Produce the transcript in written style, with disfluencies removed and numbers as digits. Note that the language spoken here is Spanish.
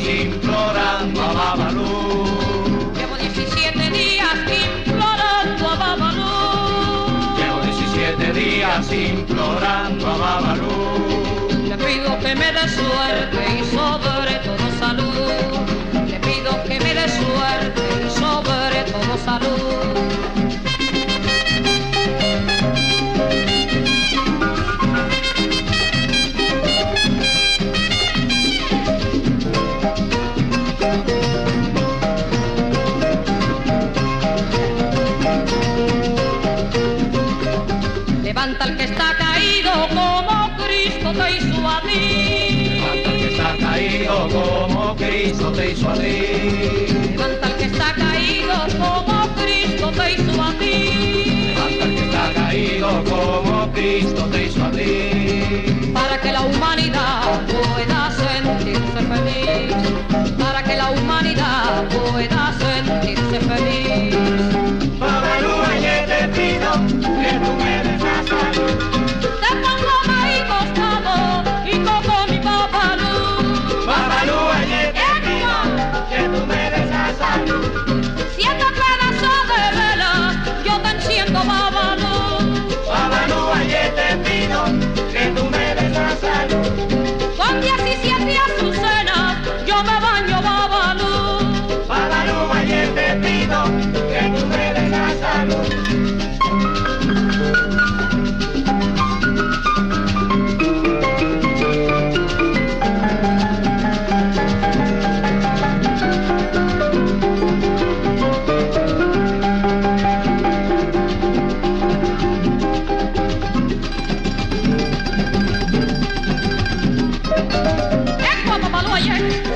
implorando a Babalú. Llevo 17 días implorando a Babalú. Llevo 17 días implorando a Babalú. Le pido que me dé suerte y sobre todo salud. Le pido que me dé suerte y sobre todo salud. Levanta al que está caído como Cristo te hizo a ti. Levanta al que está caído como Cristo te hizo a ti. Levanta al que está caído como Cristo te hizo a ti. Levanta al que está caído como Cristo te hizo a ti. Para que la humanidad pueda sentirse feliz. Para que la humanidad pueda sentirse feliz. Babalú, ayer te pido que tú me des la salud. Te pongo maíz tostado y coco mi Babalú. Babalú, ayer te pido que tú me des la salud. Si esta pedazo de vela yo te enciendo Babalú. Babalú, ayer te pido que tú me des la salud. Con 17 azucenas yo me baño Babalú. Babalú, ayer te pido que tú me des la salud. Babalú ayer.